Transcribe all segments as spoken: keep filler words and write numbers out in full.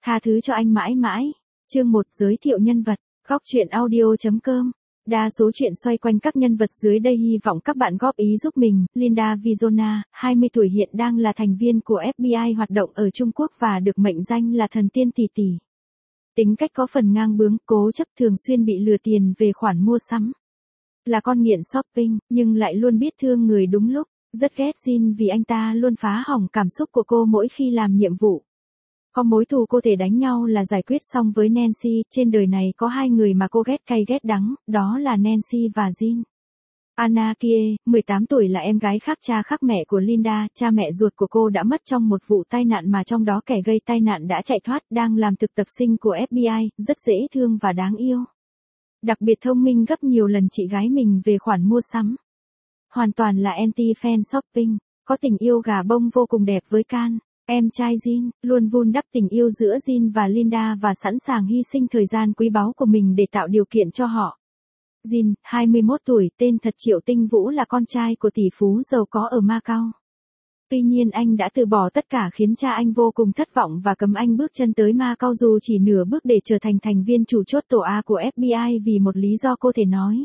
Tha thứ cho anh mãi mãi. Chương một giới thiệu nhân vật. Góc truyện audio chấm com. Đa số chuyện xoay quanh các nhân vật dưới đây, hy vọng các bạn góp ý giúp mình. Linda Vizona, hai mươi tuổi, hiện đang là thành viên của ép bê i hoạt động ở Trung Quốc và được mệnh danh là thần tiên tỷ tỷ. Tính cách có phần ngang bướng, cố chấp, thường xuyên bị lừa tiền về khoản mua sắm. Là con nghiện shopping, nhưng lại luôn biết thương người đúng lúc. Rất ghét Jin vì anh ta luôn phá hỏng cảm xúc của cô mỗi khi làm nhiệm vụ. Có mối thù cô thể đánh nhau là giải quyết xong với Nancy. Trên đời này có hai người mà cô ghét cay ghét đắng, đó là Nancy và Jin. Anna kia, mười tám tuổi, là em gái khác cha khác mẹ của Linda. Cha mẹ ruột của cô đã mất trong một vụ tai nạn mà trong đó kẻ gây tai nạn đã chạy thoát, đang làm thực tập sinh của ép bê i, rất dễ thương và đáng yêu. Đặc biệt thông minh gấp nhiều lần chị gái mình về khoản mua sắm. Hoàn toàn là anti-fan shopping, có tình yêu gà bông vô cùng đẹp với Can, em trai Jin, luôn vun đắp tình yêu giữa Jin và Linda và sẵn sàng hy sinh thời gian quý báu của mình để tạo điều kiện cho họ. Jin, hai mươi mốt tuổi, tên thật Triệu Tinh Vũ, là con trai của tỷ phú giàu có ở Macau. Tuy nhiên anh đã từ bỏ tất cả, khiến cha anh vô cùng thất vọng và cấm anh bước chân tới Macau dù chỉ nửa bước, để trở thành thành viên chủ chốt tổ A của ép bê i vì một lý do cô thể nói.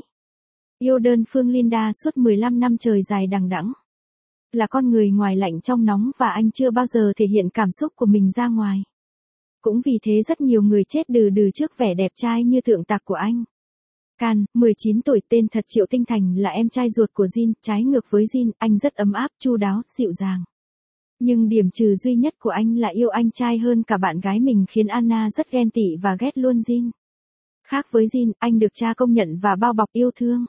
Yêu đơn phương Linda suốt mười lăm năm trời dài đằng đẵng. Là con người ngoài lạnh trong nóng và anh chưa bao giờ thể hiện cảm xúc của mình ra ngoài. Cũng vì thế rất nhiều người chết đừ đừ trước vẻ đẹp trai như thượng tạc của anh. Can, mười chín tuổi, tên thật Triệu Tinh Thành, là em trai ruột của Jin. Trái ngược với Jin, anh rất ấm áp, chu đáo, dịu dàng. Nhưng điểm trừ duy nhất của anh là yêu anh trai hơn cả bạn gái mình, khiến Anna rất ghen tị và ghét luôn Jin. Khác với Jin, anh được cha công nhận và bao bọc yêu thương.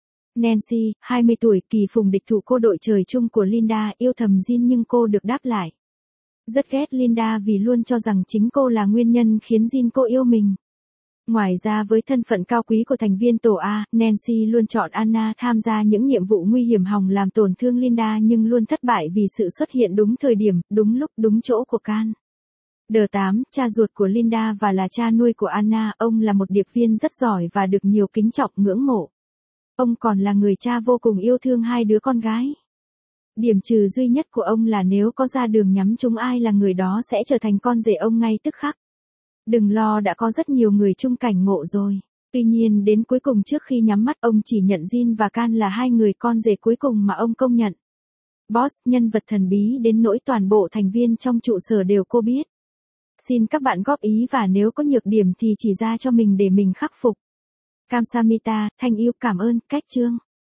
Nancy, hai mươi tuổi, kỳ phùng địch thủ cô đội trời chung của Linda, yêu thầm Jin nhưng cô được đáp lại. Rất ghét Linda vì luôn cho rằng chính cô là nguyên nhân khiến Jin cô yêu mình. Ngoài ra, với thân phận cao quý của thành viên tổ A, Nancy luôn chọn Anna tham gia những nhiệm vụ nguy hiểm hòng làm tổn thương Linda nhưng luôn thất bại vì sự xuất hiện đúng thời điểm, đúng lúc, đúng chỗ của Can. đê tám, cha ruột của Linda và là cha nuôi của Anna, ông là một điệp viên rất giỏi và được nhiều kính trọng ngưỡng mộ. Ông còn là người cha vô cùng yêu thương hai đứa con gái. Điểm trừ duy nhất của ông là nếu có ra đường nhắm trúng ai là người đó sẽ trở thành con rể ông ngay tức khắc. Đừng lo, đã có rất nhiều người chung cảnh ngộ rồi. Tuy nhiên đến cuối cùng, trước khi nhắm mắt, ông chỉ nhận Jin và Can là hai người con rể cuối cùng mà ông công nhận. Boss, nhân vật thần bí đến nỗi toàn bộ thành viên trong trụ sở đều cô biết. Xin các bạn góp ý và nếu có nhược điểm thì chỉ ra cho mình để mình khắc phục. Kamsamita, thanh yêu, cảm ơn, cách chương.